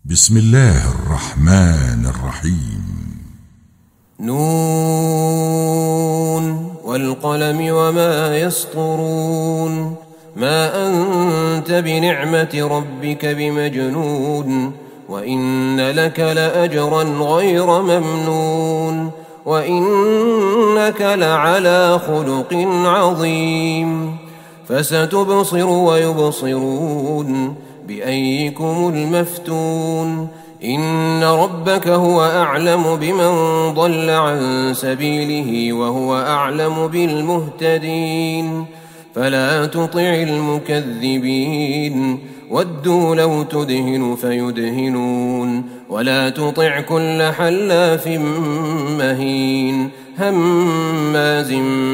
بسم الله الرحمن الرحيم. نون والقلم وما يسطرون ما أنت بنعمة ربك بمجنون وإن لك لأجرا غير ممنون وإنك لعلى خلق عظيم فستبصر ويبصرون بأيكم المفتون إن ربك هو أعلم بمن ضل عن سبيله وهو أعلم بالمهتدين فلا تطع المكذبين ودوا لو تدهن فيدهنون ولا تطع كل حلاف مهين هماز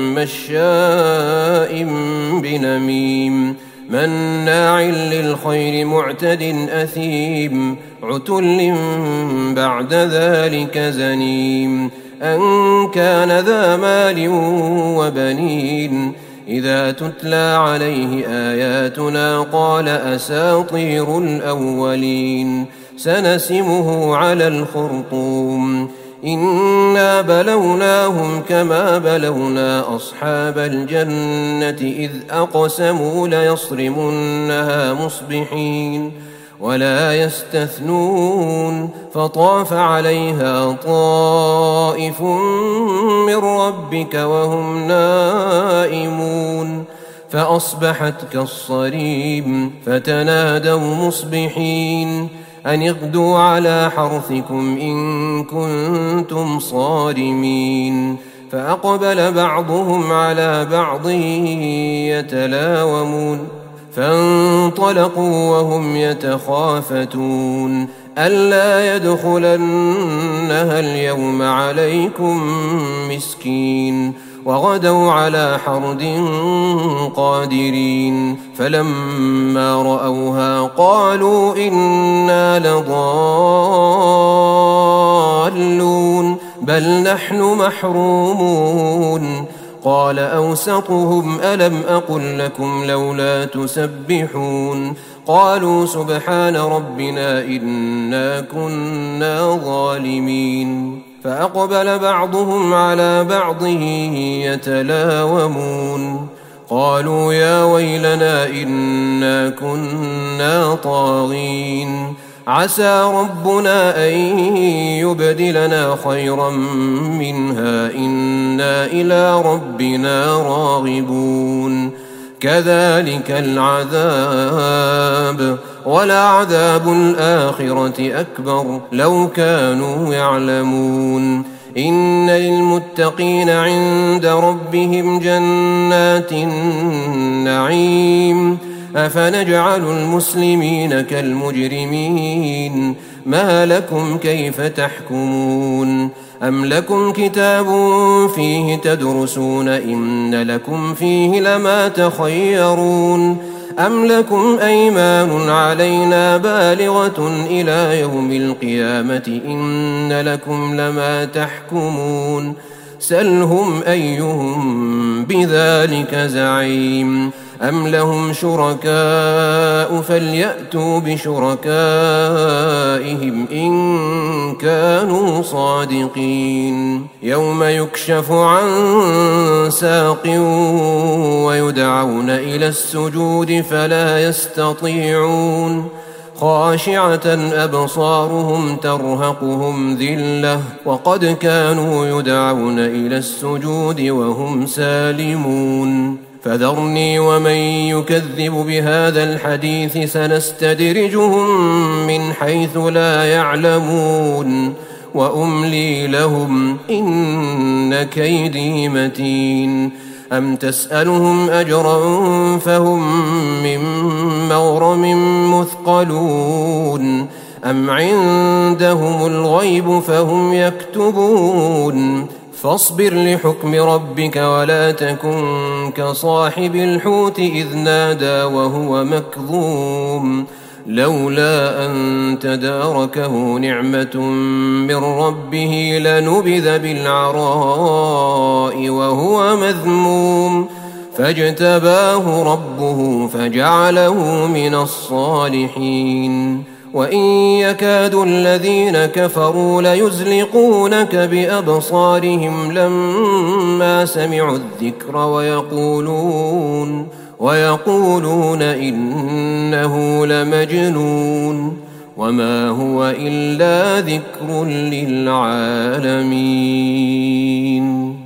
مشاء بنميم مناع للخير معتد أثيم عتل بعد ذلك زنيم أن كان ذا مال وبنين إذا تتلى عليه آياتنا قال أساطير الأولين سنسمه على الخرطوم إنا بلوناهم كما بلونا أصحاب الجنة إذ أقسموا ليصرمنها مصبحين ولا يستثنون فطاف عليها طائف من ربك وهم نائمون فأصبحت كالصريم فتنادوا مصبحين أن اغدوا على حرثكم إن كنتم صارمين فأقبل بعضهم على بعض يتلاومون فانطلقوا وهم يتخافتون ألا يدخلنها اليوم عليكم مسكين وغدوا على حرد قادرين فلما رأوها قالوا إنا لضالون بل نحن محرومون قال أوسطهم ألم أقل لكم لولا تسبحون قالوا سبحان ربنا إنا كنا ظالمين فأقبل بعضهم على بعض يتلاومون قالوا يا ويلنا إنا كنا طاغين عسى ربنا أن يبدلنا خيرا منها إنا إلى ربنا راغبون كذلك العذاب ولعذاب الآخرة أكبر لو كانوا يعلمون إن للمتقين عند ربهم جنات النعيم أفنجعل المسلمين كالمجرمين ما لكم كيف تحكمون أم لكم كتاب فيه تدرسون إن لكم فيه لما تخيرون أم لكم أيمان علينا بالغة إلى يوم القيامة إن لكم لما تحكمون سلهم أيهم بذلك زعيم أم لهم شركاء فليأتوا بشركائهم إن كانوا صادقين يوم يكشف عن ساق ويدعون إلى السجود فلا يستطيعون خاشعة أبصارهم ترهقهم ذلة وقد كانوا يدعون إلى السجود وهم سالمون فذرني ومن يكذب بهذا الحديث سنستدرجهم من حيث لا يعلمون وأملي لهم إن كيدي متين أم تسألهم أجرا فهم من مغرم مثقلون أم عندهم الغيب فهم يكتبون فاصبر لحكم ربك ولا تكن كصاحب الحوت إذ نادى وهو مكظوم لولا أن تداركه نعمة من ربه لنبذ بالعراء وهو مذموم فاجتباه ربه فجعله من الصالحين وإن يكاد الذين كفروا ليزلقونك بأبصارهم لما سمعوا الذكر ويقولون إنه لمجنون وما هو إلا ذكر للعالمين.